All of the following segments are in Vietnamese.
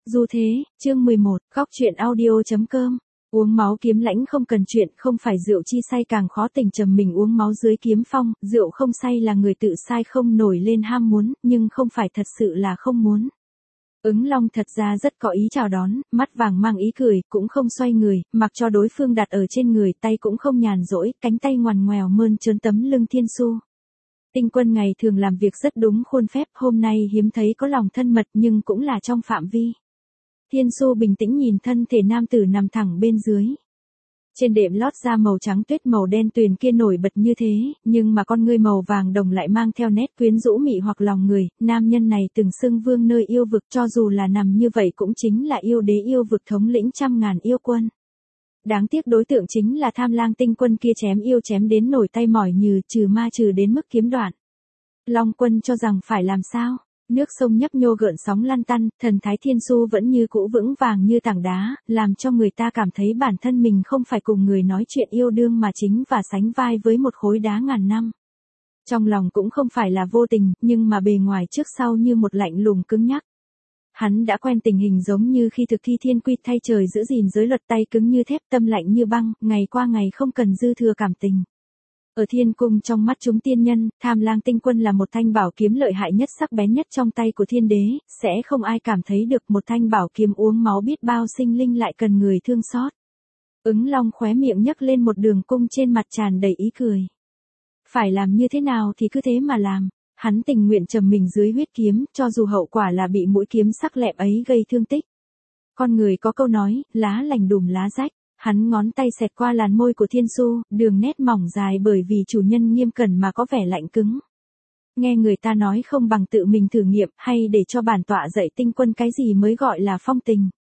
Dù thế, chương 11, góc truyện audio.com. Uống máu kiếm lãnh không cần chuyện, không phải rượu chi say càng khó tình trầm mình uống máu dưới kiếm phong, rượu không say là người tự sai không nổi lên ham muốn, nhưng không phải thật sự là không muốn. Ứng Long thật ra rất có ý chào đón, mắt vàng mang ý cười, cũng không xoay người, mặc cho đối phương đặt ở trên người, tay cũng không nhàn rỗi, cánh tay ngoằn ngoèo mơn trớn tấm lưng Thiên Xu. Tinh Quân ngày thường làm việc rất đúng khuôn phép, hôm nay hiếm thấy có lòng thân mật nhưng cũng là trong phạm vi. Thiên Xu bình tĩnh nhìn thân thể nam tử nằm thẳng bên dưới. Trên đệm lót da màu trắng tuyết màu đen tuyền kia nổi bật như thế, nhưng mà con ngươi màu vàng đồng lại mang theo nét quyến rũ mị hoặc lòng người, nam nhân này từng xưng vương nơi yêu vực, cho dù là nằm như vậy cũng chính là yêu đế yêu vực thống lĩnh trăm ngàn yêu quân. Đáng tiếc đối tượng chính là Tham Lang Tinh Quân kia chém yêu chém đến nổi tay mỏi nhừ, trừ ma trừ đến mức kiếm đoạn. Long Quân cho rằng phải làm sao? Nước sông nhấp nhô gợn sóng lăn tăn, thần thái Thiên Xu vẫn như cũ vững vàng như tảng đá, làm cho người ta cảm thấy bản thân mình không phải cùng người nói chuyện yêu đương mà chính và sánh vai với một khối đá ngàn năm. Trong lòng cũng không phải là vô tình, nhưng mà bề ngoài trước sau như một lạnh lùng cứng nhắc. Hắn đã quen tình hình giống như khi thực thi thiên quy thay trời giữ gìn giới luật, tay cứng như thép, tâm lạnh như băng, ngày qua ngày không cần dư thừa cảm tình. Ở thiên cung trong mắt chúng tiên nhân, Tham Lang Tinh Quân là một thanh bảo kiếm lợi hại nhất sắc bén nhất trong tay của thiên đế, sẽ không ai cảm thấy được một thanh bảo kiếm uống máu biết bao sinh linh lại cần người thương xót. Ứng Long khóe miệng nhấc lên một đường cung trên mặt tràn đầy ý cười. Phải làm như thế nào thì cứ thế mà làm, hắn tình nguyện trầm mình dưới huyết kiếm, cho dù hậu quả là bị mũi kiếm sắc lẹm ấy gây thương tích. Con người có câu nói, lá lành đùm lá rách. Hắn ngón tay xẹt qua làn môi của Thiên Xu, đường nét mỏng dài bởi vì chủ nhân nghiêm cẩn mà có vẻ lạnh cứng. Nghe người ta nói không bằng tự mình thử nghiệm, hay để cho bản tọa dạy Tinh Quân cái gì mới gọi là phong tình.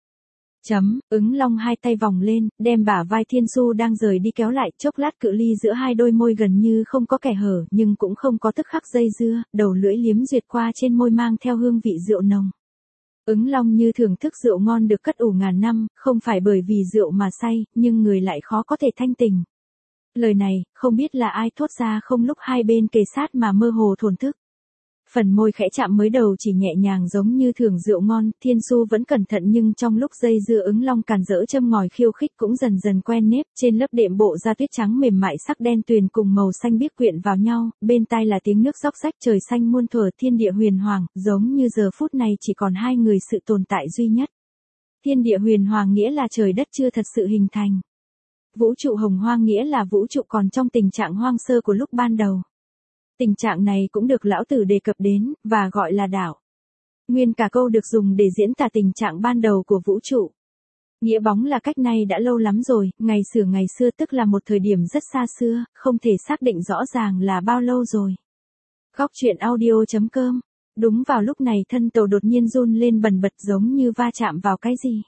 Ứng Long hai tay vòng lên, đem bả vai Thiên Xu đang rời đi kéo lại, chốc lát cự ly giữa hai đôi môi gần như không có kẻ hở, nhưng cũng không có tức khắc dây dưa, đầu lưỡi liếm duyệt qua trên môi mang theo hương vị rượu nồng. Ứng Long như thưởng thức rượu ngon được cất ủ ngàn năm, không phải bởi vì rượu mà say, nhưng người lại khó có thể thanh tình. Lời này, không biết là ai thốt ra không lúc hai bên kề sát mà mơ hồ thổn thức. Phần môi khẽ chạm mới đầu chỉ nhẹ nhàng giống như thưởng rượu ngon, Thiên Xu vẫn cẩn thận nhưng trong lúc dây dưa Ứng Long càn rỡ châm ngòi khiêu khích cũng dần dần quen nếp, trên lớp đệm bộ da tuyết trắng mềm mại sắc đen tuyền cùng màu xanh biếc quyện vào nhau, bên tai là tiếng nước róc rách, trời xanh muôn thuở, thiên địa huyền hoàng, giống như giờ phút này chỉ còn hai người sự tồn tại duy nhất. Thiên địa huyền hoàng nghĩa là trời đất chưa thật sự hình thành. Vũ trụ hồng hoang nghĩa là vũ trụ còn trong tình trạng hoang sơ của lúc ban đầu. Tình trạng này cũng được lão tử đề cập đến, và gọi là đảo. Nguyên cả câu được dùng để diễn tả tình trạng ban đầu của vũ trụ. Nghĩa bóng là cách này đã lâu lắm rồi, ngày xưa tức là một thời điểm rất xa xưa, không thể xác định rõ ràng là bao lâu rồi. Góc truyện audio.com. Đúng vào lúc này thân tàu đột nhiên run lên bần bật giống như va chạm vào cái gì.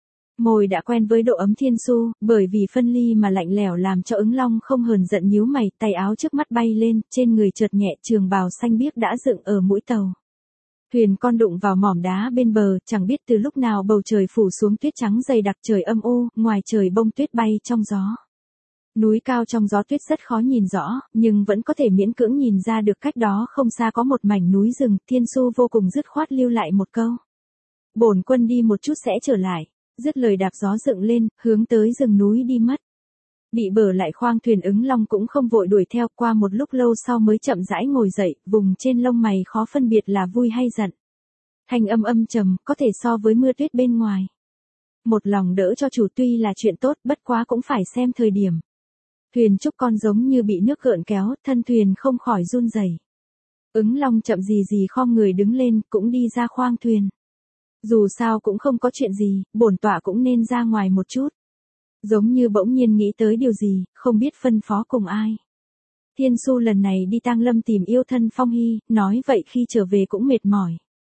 Môi đã quen với độ ấm Thiên Xu, bởi vì phân ly mà lạnh lẽo làm cho Ứng Long không hờn giận nhíu mày, tay áo trước mắt bay lên, trên người chợt nhẹ, trường bào xanh biếc đã dựng ở mũi tàu. Thuyền con đụng vào mỏm đá bên bờ, chẳng biết từ lúc nào bầu trời phủ xuống tuyết trắng dày đặc, trời âm u, ngoài trời bông tuyết bay trong gió. Núi cao trong gió tuyết rất khó nhìn rõ, nhưng vẫn có thể miễn cưỡng nhìn ra được cách đó không xa có một mảnh núi rừng, Thiên Xu vô cùng dứt khoát lưu lại một câu. Bổn quân đi một chút sẽ trở lại. Dứt lời đạp gió dựng lên, hướng tới rừng núi đi mất. Bị bờ lại khoang thuyền Ứng Long cũng không vội đuổi theo, qua một lúc lâu sau mới chậm rãi ngồi dậy, vùng trên lông mày khó phân biệt là vui hay giận. Thanh âm trầm, có thể so với mưa tuyết bên ngoài. Một lòng đỡ cho chủ tuy là chuyện tốt, bất quá cũng phải xem thời điểm. Thuyền trúc con giống như bị nước gợn kéo, thân thuyền không khỏi run rẩy. Ứng Long chậm gì khom người đứng lên, cũng đi ra khoang thuyền. Dù sao cũng không có chuyện gì, bổn tọa cũng nên ra ngoài một chút. Giống như bỗng nhiên nghĩ tới điều gì, không biết phân phó cùng ai. Thiên Xu lần này đi Tang Lâm tìm yêu thân Phong Hy, nói vậy khi trở về cũng mệt mỏi.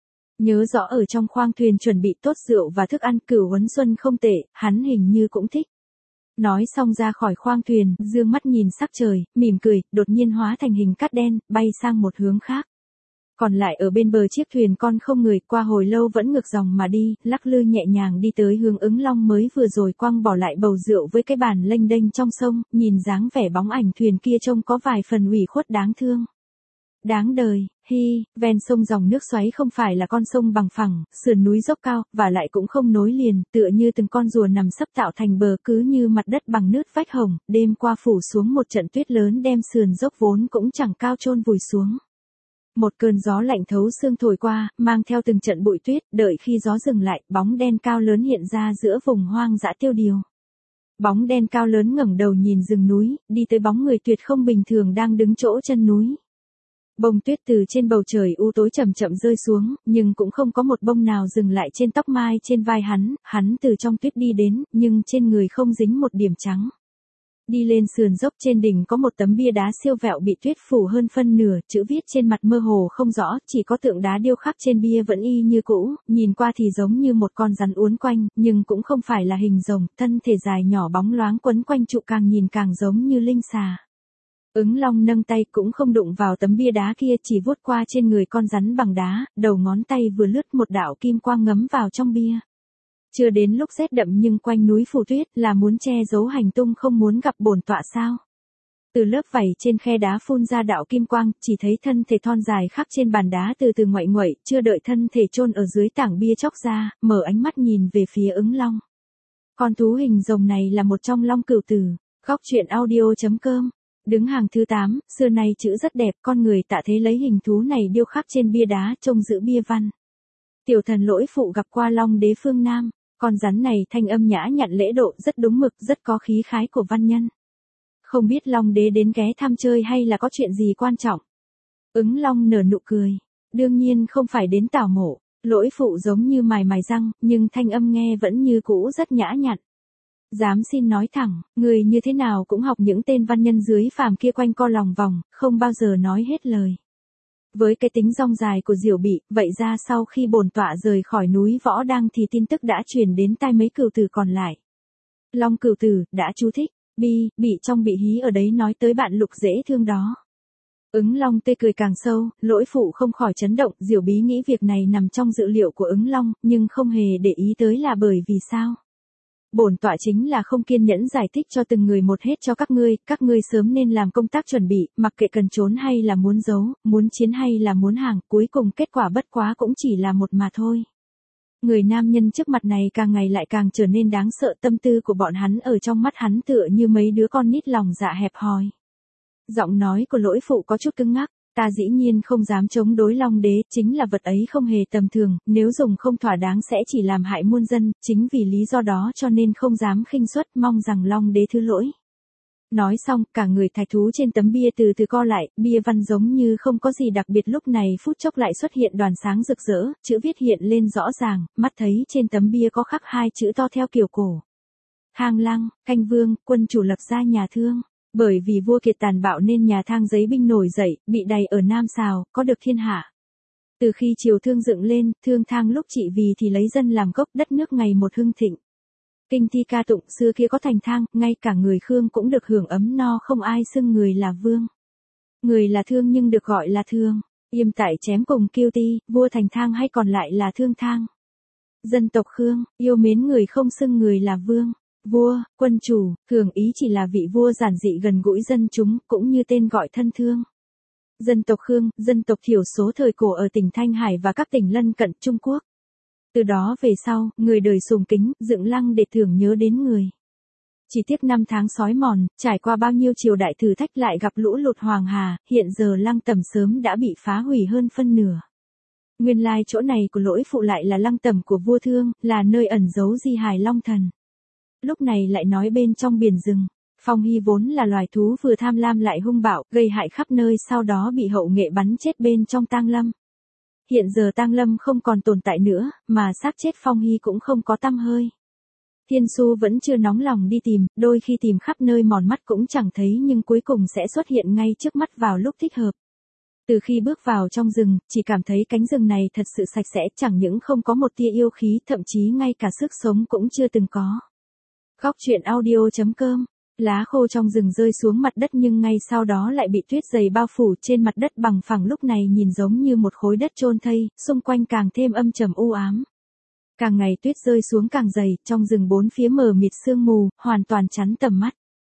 Nhớ rõ ở trong khoang thuyền chuẩn bị tốt rượu và thức ăn, Cửu Huấn Xuân không tệ, hắn hình như cũng thích. Nói xong ra khỏi khoang thuyền, dương mắt nhìn sắc trời, mỉm cười, đột nhiên hóa thành hình cát đen, bay sang một hướng khác. Còn lại ở bên bờ chiếc thuyền con không người, qua hồi lâu vẫn ngược dòng mà đi, lắc lư nhẹ nhàng đi tới hướng Ứng Long mới vừa rồi quăng bỏ lại bầu rượu với cái bàn lênh đênh trong sông, nhìn dáng vẻ bóng ảnh thuyền kia trông có vài phần ủy khuất đáng thương. Đáng đời, ven sông dòng nước xoáy không phải là con sông bằng phẳng, sườn núi dốc cao, và lại cũng không nối liền, tựa như từng con rùa nằm sấp tạo thành bờ cứ như mặt đất bằng nứt vách hồng, đêm qua phủ xuống một trận tuyết lớn đem sườn dốc vốn cũng chẳng cao chôn vùi xuống. Một cơn gió lạnh thấu xương thổi qua, mang theo từng trận bụi tuyết, đợi khi gió dừng lại, bóng đen cao lớn hiện ra giữa vùng hoang dã tiêu điều. Bóng đen cao lớn ngẩng đầu nhìn rừng núi, đi tới bóng người tuyệt không bình thường đang đứng chỗ chân núi. Bông tuyết từ trên bầu trời u tối chậm chậm rơi xuống, nhưng cũng không có một bông nào dừng lại trên tóc mai trên vai hắn từ trong tuyết đi đến, nhưng trên người không dính một điểm trắng. Đi lên sườn dốc trên đỉnh có một tấm bia đá siêu vẹo bị tuyết phủ hơn phân nửa, chữ viết trên mặt mơ hồ không rõ, chỉ có tượng đá điêu khắc trên bia vẫn y như cũ, nhìn qua thì giống như một con rắn uốn quanh, nhưng cũng không phải là hình rồng, thân thể dài nhỏ bóng loáng quấn quanh trụ càng nhìn càng giống như linh xà. Ứng Long nâng tay cũng không đụng vào tấm bia đá kia, chỉ vuốt qua trên người con rắn bằng đá, đầu ngón tay vừa lướt một đạo kim quang ngấm vào trong bia. Chưa đến lúc rét đậm nhưng quanh núi phủ tuyết là muốn che giấu hành tung không muốn gặp bổn tọa sao. Từ lớp vảy trên khe đá phun ra đạo kim quang, chỉ thấy thân thể thon dài khắc trên bàn đá từ từ ngoại nguậy, chưa đợi thân thể chôn ở dưới tảng bia chóc ra, mở ánh mắt nhìn về phía Ứng Long. Con thú hình rồng này là một trong Long Cửu Tử. Góc truyện audio.com. Đứng hàng thứ 8, xưa nay chữ rất đẹp, con người tạ thế lấy hình thú này điêu khắc trên bia đá trông giữ bia văn. Tiểu thần Lỗi Phụ gặp qua Long Đế phương Nam, con rắn này thanh âm nhã nhặn lễ độ rất đúng mực, rất có khí khái của văn nhân. Không biết Long Đế đến ghé thăm chơi hay là có chuyện gì quan trọng? Ứng Long nở nụ cười, đương nhiên không phải đến tảo mộ. Lỗi Phụ giống như mài răng, nhưng thanh âm nghe vẫn như cũ rất nhã nhặn. Dám xin nói thẳng, người như thế nào cũng học những tên văn nhân dưới phàm kia quanh co lòng vòng, không bao giờ nói hết lời. Với cái tính dong dài của Diểu Bị, vậy ra sau khi bổn tọa rời khỏi núi Võ Đăng thì tin tức đã truyền đến tai mấy cửu tử còn lại. Long Cửu Tử đã chú thích, bị trong bị hí ở đấy nói tới bạn Lục dễ thương đó. Ứng Long tê cười càng sâu, Lỗi Phụ không khỏi chấn động, Diểu Bí nghĩ việc này nằm trong dự liệu của Ứng Long, nhưng không hề để ý tới là bởi vì sao. Bổn tọa chính là không kiên nhẫn giải thích cho từng người một hết cho các ngươi sớm nên làm công tác chuẩn bị, mặc kệ cần trốn hay là muốn giấu, muốn chiến hay là muốn hàng, cuối cùng kết quả bất quá cũng chỉ là một mà thôi. Người nam nhân trước mặt này càng ngày lại càng trở nên đáng sợ, tâm tư của bọn hắn ở trong mắt hắn tựa như mấy đứa con nít lòng dạ hẹp hòi. Giọng nói của Lỗi Phụ có chút cứng ngắc. Ta dĩ nhiên không dám chống đối Long Đế, chính là vật ấy không hề tầm thường, nếu dùng không thỏa đáng sẽ chỉ làm hại muôn dân, chính vì lý do đó cho nên không dám khinh suất, mong rằng Long Đế thứ lỗi. Nói xong, cả người thạch thú trên tấm bia từ từ co lại, bia văn giống như không có gì đặc biệt, lúc này phút chốc lại xuất hiện đoàn sáng rực rỡ, chữ viết hiện lên rõ ràng, mắt thấy trên tấm bia có khắc 2 chữ to theo kiểu cổ. Thang Lăng, Canh Vương, quân chủ lập ra nhà Thương. Bởi vì vua Kiệt tàn bạo nên nhà Thang giấy binh nổi dậy, bị đày ở Nam Sào, có được thiên hạ. Từ khi triều Thương dựng lên, Thương Thang lúc trị vì thì lấy dân làm gốc, đất nước ngày một hưng thịnh. Kinh thi ca tụng, xưa kia có thành Thang, ngay cả người Khương cũng được hưởng ấm no, không ai xưng người là vương. Người là Thương nhưng được gọi là Thương. Yêm tại chém cùng Kiêu Ti, vua thành Thang hay còn lại là Thương Thang. Dân tộc Khương, yêu mến người không xưng người là vương. Vua, quân chủ, thường ý chỉ là vị vua giản dị gần gũi dân chúng, cũng như tên gọi thân thương. Dân tộc Khương, dân tộc thiểu số thời cổ ở tỉnh Thanh Hải và các tỉnh lân cận Trung Quốc. Từ đó về sau, người đời sùng kính, dựng lăng để tưởng nhớ đến người. Chỉ tiếc năm tháng sói mòn, trải qua bao nhiêu triều đại thử thách lại gặp lũ lụt Hoàng Hà, hiện giờ lăng tẩm sớm đã bị phá hủy hơn phân nửa. Nguyên lai chỗ này của Lỗi Phụ lại là lăng tẩm của vua Thương, là nơi ẩn giấu di hài Long Thần. Lúc này lại nói bên trong biển rừng, Phong Hy vốn là loài thú vừa tham lam lại hung bạo, gây hại khắp nơi, sau đó bị Hậu Nghệ bắn chết bên trong tang lâm. Hiện giờ tang lâm không còn tồn tại nữa, mà xác chết Phong Hy cũng không có tăm hơi. Thiên Su vẫn chưa nóng lòng đi tìm, đôi khi tìm khắp nơi mòn mắt cũng chẳng thấy, nhưng cuối cùng sẽ xuất hiện ngay trước mắt vào lúc thích hợp. Từ khi bước vào trong rừng, chỉ cảm thấy cánh rừng này thật sự sạch sẽ, chẳng những không có một tia yêu khí, thậm chí ngay cả sức sống cũng chưa từng có. Góc truyện audio.com. Lá khô trong rừng rơi xuống mặt đất nhưng ngay sau đó lại bị tuyết dày bao phủ, trên mặt đất bằng phẳng lúc này nhìn giống như một khối đất chôn thây, xung quanh càng thêm âm trầm u ám. Càng ngày tuyết rơi xuống càng dày, trong rừng bốn phía mờ mịt sương mù, hoàn toàn chắn tầm mắt.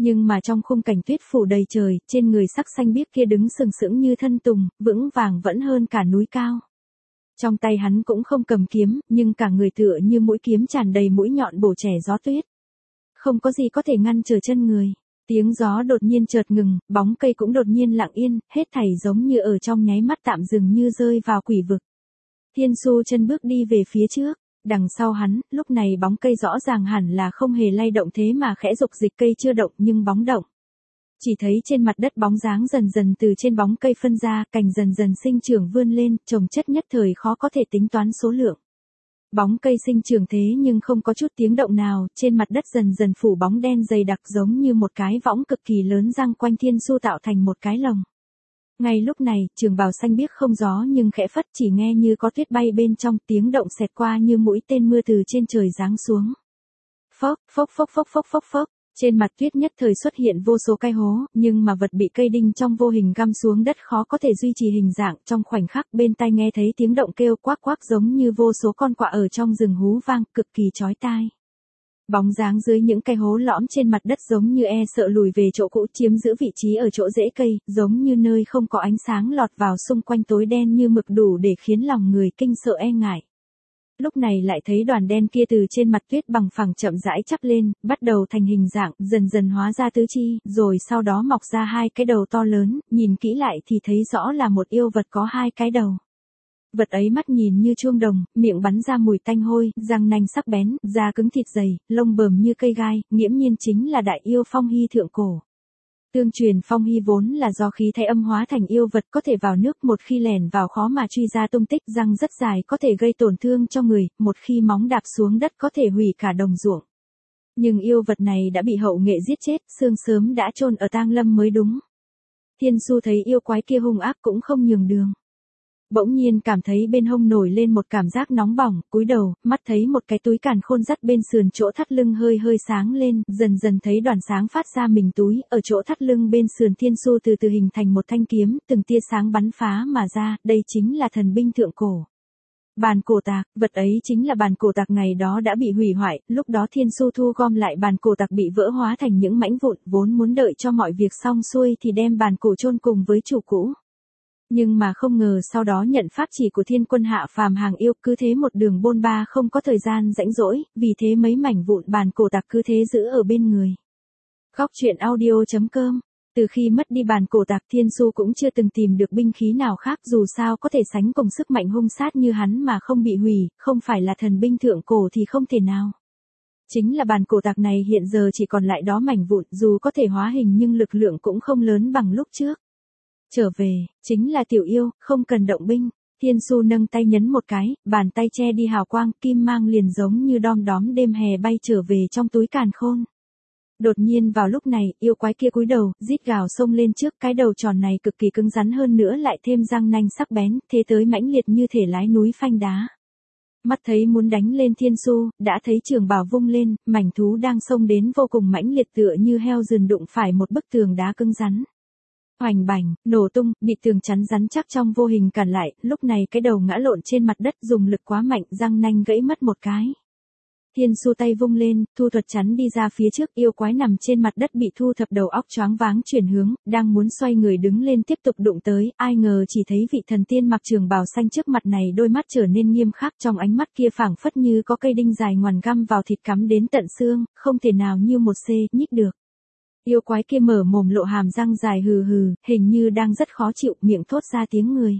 Nhưng mà trong khung cảnh tuyết phủ đầy trời, trên người sắc xanh biếc kia đứng sừng sững như thân tùng, vững vàng vẫn hơn cả núi cao. Trong tay hắn cũng không cầm kiếm, nhưng cả người tựa như mũi kiếm tràn đầy mũi nhọn bổ chẻ gió tuyết. Không có gì có thể ngăn trở chân người. Tiếng gió đột nhiên chợt ngừng, bóng cây cũng đột nhiên lặng yên, hết thảy giống như ở trong nháy mắt tạm dừng như rơi vào quỷ vực. Thiên Su chân bước đi về phía trước, đằng sau hắn, lúc này bóng cây rõ ràng hẳn là không hề lay động thế mà khẽ dục dịch cây chưa động nhưng bóng động. Chỉ thấy trên mặt đất bóng dáng dần dần từ trên bóng cây phân ra, cành dần dần sinh trưởng vươn lên, trồng chất nhất thời khó có thể tính toán số lượng. Bóng cây sinh trưởng thế nhưng không có chút tiếng động nào, trên mặt đất dần dần phủ bóng đen dày đặc giống như một cái võng cực kỳ lớn giăng quanh Thiên Su tạo thành một cái lồng. Ngay lúc này, trường bào xanh biếc không gió nhưng khẽ phất chỉ nghe như có tuyết bay bên trong, tiếng động xẹt qua như mũi tên mưa từ trên trời giáng xuống. Phốc, phốc phốc phốc phốc phốc phốc. Trên mặt tuyết nhất thời xuất hiện vô số cái hố, nhưng mà vật bị cây đinh trong vô hình găm xuống đất khó có thể duy trì hình dạng, trong khoảnh khắc bên tai nghe thấy tiếng động kêu quác quác giống như vô số con quạ ở trong rừng hú vang, cực kỳ chói tai. Bóng dáng dưới những cái hố lõm trên mặt đất giống như e sợ lùi về chỗ cũ, chiếm giữ vị trí ở chỗ rễ cây, giống như nơi không có ánh sáng lọt vào, xung quanh tối đen như mực đủ để khiến lòng người kinh sợ e ngại. Lúc này lại thấy đoàn đen kia từ trên mặt tuyết bằng phẳng chậm rãi chắp lên, bắt đầu thành hình dạng, dần dần hóa ra tứ chi, rồi sau đó mọc ra hai cái đầu to lớn, nhìn kỹ lại thì thấy rõ là một yêu vật có hai cái đầu. Vật ấy mắt nhìn như chuông đồng, miệng bắn ra mùi tanh hôi, răng nanh sắc bén, da cứng thịt dày, lông bờm như cây gai, nghiễm nhiên chính là đại yêu Phong Hy thượng cổ. Tương truyền Phong Hy vốn là do khí thái âm hóa thành yêu vật có thể vào nước, một khi lẻn vào khó mà truy ra tung tích, răng rất dài có thể gây tổn thương cho người, một khi móng đạp xuống đất có thể hủy cả đồng ruộng. Nhưng yêu vật này đã bị hậu nghệ giết chết, xương sớm đã chôn ở tang lâm mới đúng. Thiên Su thấy yêu quái kia hung ác cũng không nhường đường. Bỗng nhiên cảm thấy bên hông nổi lên một cảm giác nóng bỏng, cúi đầu, mắt thấy một cái túi càn khôn dắt bên sườn chỗ thắt lưng hơi hơi sáng lên, dần dần thấy đoàn sáng phát ra mình túi, ở chỗ thắt lưng bên sườn Thiên Su từ từ hình thành một thanh kiếm, từng tia sáng bắn phá mà ra, đây chính là thần binh thượng cổ. Bàn cổ tạc, vật ấy chính là bàn cổ tạc ngày đó đã bị hủy hoại, lúc đó Thiên Su thu gom lại bàn cổ tạc bị vỡ hóa thành những mảnh vụn, vốn muốn đợi cho mọi việc xong xuôi thì đem bàn cổ chôn cùng với chủ cũ. Nhưng mà không ngờ sau đó nhận pháp chỉ của Thiên Quân hạ phàm hàng yêu, cứ thế một đường bôn ba không có thời gian rãnh rỗi, vì thế mấy mảnh vụn bàn cổ tạc cứ thế giữ ở bên người. Góc truyện audio.com. Từ khi mất đi bàn cổ tạc, Thiên Su cũng chưa từng tìm được binh khí nào khác, dù sao có thể sánh cùng sức mạnh hung sát như hắn mà không bị hủy, không phải là thần binh thượng cổ thì không thể nào. Chính là bàn cổ tạc này hiện giờ chỉ còn lại đó mảnh vụn, dù có thể hóa hình nhưng lực lượng cũng không lớn bằng lúc trước. Trở về, chính là tiểu yêu, không cần động binh. Thiên Su nâng tay nhấn một cái, bàn tay che đi hào quang, kim mang liền giống như đom đóm đêm hè bay trở về trong túi càn khôn. Đột nhiên vào lúc này, yêu quái kia cúi đầu, rít gào xông lên trước, cái đầu tròn này cực kỳ cứng rắn hơn nữa lại thêm răng nanh sắc bén, thế tới mãnh liệt như thể lái núi phanh đá. Mắt thấy muốn đánh lên Thiên Su, đã thấy trường bào vung lên, mảnh thú đang xông đến vô cùng mãnh liệt tựa như heo rừng đụng phải một bức tường đá cứng rắn. Hoành bành, nổ tung, bị tường chắn rắn chắc trong vô hình cản lại, lúc này cái đầu ngã lộn trên mặt đất, dùng lực quá mạnh, răng nanh gãy mất một cái. Thiên Su tay vung lên, thu thuật chắn đi ra phía trước, yêu quái nằm trên mặt đất bị thu thập đầu óc choáng váng chuyển hướng, đang muốn xoay người đứng lên tiếp tục đụng tới, ai ngờ chỉ thấy vị thần tiên mặc trường bào xanh trước mặt này đôi mắt trở nên nghiêm khắc, trong ánh mắt kia phảng phất như có cây đinh dài ngoằn găm vào thịt cắm đến tận xương, không thể nào như một nhích được. Yêu quái kia mở mồm lộ hàm răng dài hừ hừ, hình như đang rất khó chịu, miệng thốt ra tiếng người.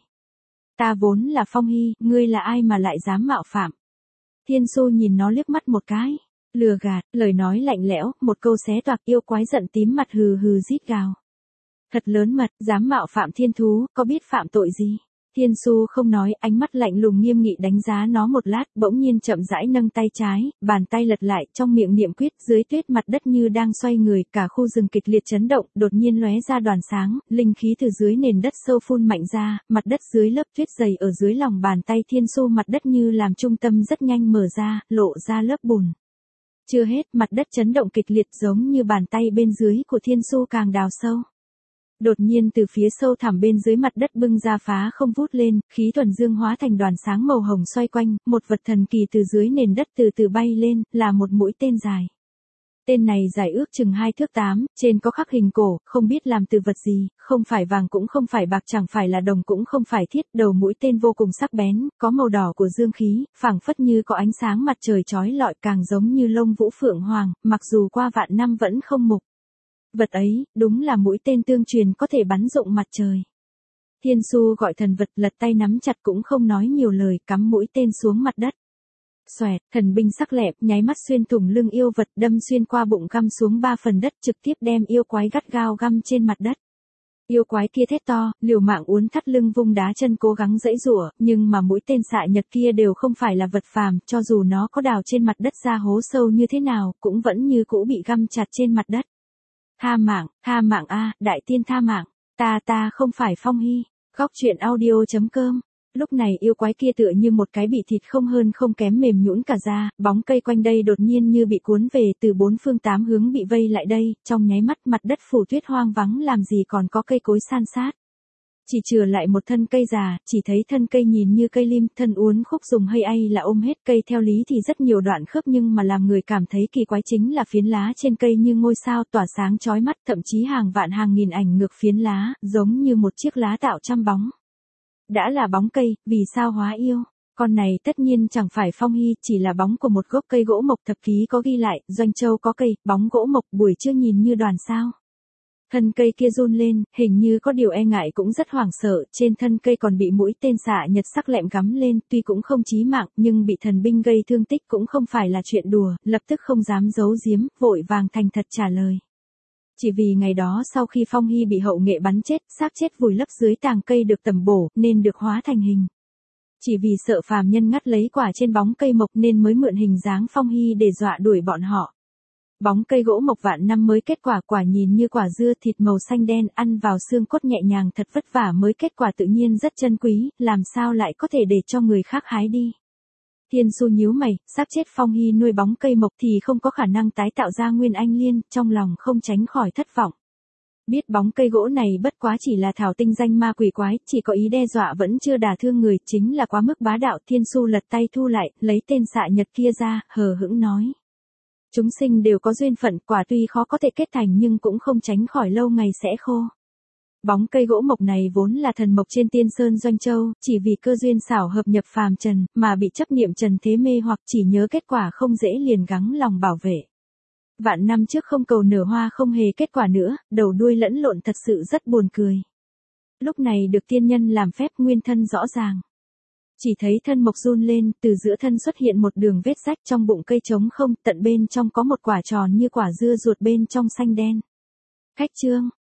Ta vốn là Phong Hy, ngươi là ai mà lại dám mạo phạm? Thiên Su nhìn nó liếc mắt một cái. Lừa gạt, lời nói lạnh lẽo, một câu xé toạc, yêu quái giận tím mặt hừ hừ rít gào. Thật lớn mật, dám mạo phạm thiên thú, có biết phạm tội gì? Thiên Su không nói, ánh mắt lạnh lùng nghiêm nghị đánh giá nó một lát, bỗng nhiên chậm rãi nâng tay trái, bàn tay lật lại, trong miệng niệm quyết, dưới tuyết mặt đất như đang xoay người, cả khu rừng kịch liệt chấn động, đột nhiên lóe ra đoàn sáng, linh khí từ dưới nền đất sâu phun mạnh ra, mặt đất dưới lớp tuyết dày ở dưới lòng bàn tay Thiên Su, mặt đất như làm trung tâm rất nhanh mở ra, lộ ra lớp bùn. Chưa hết, mặt đất chấn động kịch liệt giống như bàn tay bên dưới của Thiên Su càng đào sâu. Đột nhiên từ phía sâu thẳm bên dưới mặt đất bưng ra phá không vút lên, khí thuần dương hóa thành đoàn sáng màu hồng xoay quanh, một vật thần kỳ từ dưới nền đất từ từ bay lên, là một mũi tên dài. Tên này dài ước chừng 2 thước 8, trên có khắc hình cổ, không biết làm từ vật gì, không phải vàng cũng không phải bạc, chẳng phải là đồng cũng không phải thiết, đầu mũi tên vô cùng sắc bén, có màu đỏ của dương khí, phảng phất như có ánh sáng mặt trời chói lọi, càng giống như lông vũ phượng hoàng, mặc dù qua vạn năm vẫn không mục. Vật ấy, đúng là mũi tên tương truyền có thể bắn rụng mặt trời. Thiên Su gọi thần vật, lật tay nắm chặt cũng không nói nhiều lời, cắm mũi tên xuống mặt đất. Xoẹt, thần binh sắc lẹm, nháy mắt xuyên thủng lưng yêu vật, đâm xuyên qua bụng, găm xuống 3 phần đất, trực tiếp đem yêu quái gắt gao găm trên mặt đất. Yêu quái kia thét to, liều mạng uốn thắt lưng, vung đá chân cố gắng giãy giụa, nhưng mà mũi tên xạ nhật kia đều không phải là vật phàm, cho dù nó có đào trên mặt đất ra hố sâu như thế nào, cũng vẫn như cũ bị găm chặt trên mặt đất. Tha mạng a, đại tiên tha mạng, ta không phải Phong Hy. Góc truyện audio.com. Lúc này yêu quái kia tựa như một cái bị thịt không hơn không kém mềm nhũn cả ra, bóng cây quanh đây đột nhiên như bị cuốn về, từ 4 phương 8 hướng bị vây lại đây, trong nháy mắt mặt đất phủ tuyết hoang vắng, làm gì còn có cây cối san sát. Chỉ chừa lại một thân cây già, chỉ thấy thân cây nhìn như cây lim, thân uốn khúc dùng hay ai là ôm hết cây, theo lý thì rất nhiều đoạn khớp, nhưng mà làm người cảm thấy kỳ quái chính là phiến lá trên cây như ngôi sao tỏa sáng chói mắt, thậm chí hàng vạn hàng nghìn ảnh ngược phiến lá, giống như một chiếc lá tạo trăm bóng. Đã là bóng cây, vì sao hóa yêu? Con này tất nhiên chẳng phải Phong Hy, chỉ là bóng của một gốc cây gỗ mộc, thập ký có ghi lại, Doanh Châu có cây, bóng gỗ mộc, buổi trưa nhìn như đoàn sao. Thân cây kia run lên, hình như có điều e ngại, cũng rất hoảng sợ, trên thân cây còn bị mũi tên xạ nhật sắc lẹm gắm lên, tuy cũng không chí mạng, nhưng bị thần binh gây thương tích cũng không phải là chuyện đùa, lập tức không dám giấu giếm, vội vàng thành thật trả lời. Chỉ vì ngày đó sau khi Phong Hy bị hậu nghệ bắn chết, xác chết vùi lấp dưới tàng cây được tẩm bổ, nên được hóa thành hình. Chỉ vì sợ phàm nhân ngắt lấy quả trên bóng cây mộc nên mới mượn hình dáng Phong Hy để dọa đuổi bọn họ. Bóng cây gỗ mộc vạn năm mới kết quả, quả nhìn như quả dưa, thịt màu xanh đen, ăn vào xương cốt nhẹ nhàng, thật vất vả mới kết quả, tự nhiên rất chân quý, làm sao lại có thể để cho người khác hái đi. Thiên Su nhíu mày, xác chết Phong Hy nuôi bóng cây mộc thì không có khả năng tái tạo ra nguyên anh liên, trong lòng không tránh khỏi thất vọng. Biết bóng cây gỗ này bất quá chỉ là thảo tinh danh ma quỷ quái, chỉ có ý đe dọa vẫn chưa đả thương người, chính là quá mức bá đạo. Thiên Su lật tay thu lại, lấy tên xạ nhật kia ra, hờ hững nói. Chúng sinh đều có duyên phận, quả tuy khó có thể kết thành nhưng cũng không tránh khỏi lâu ngày sẽ khô. Bóng cây gỗ mộc này vốn là thần mộc trên Tiên Sơn Doanh Châu, chỉ vì cơ duyên xảo hợp nhập phàm trần, mà bị chấp niệm trần thế mê hoặc, chỉ nhớ kết quả không dễ liền gắng lòng bảo vệ. Vạn năm trước không cầu nở hoa không hề kết quả nữa, đầu đuôi lẫn lộn, thật sự rất buồn cười. Lúc này được tiên nhân làm phép, nguyên thân rõ ràng. Chỉ thấy thân mộc run lên, từ giữa thân xuất hiện một đường vết rách, trong bụng cây trống không, tận bên trong có một quả tròn như quả dưa ruột, bên trong xanh đen. Khách trương,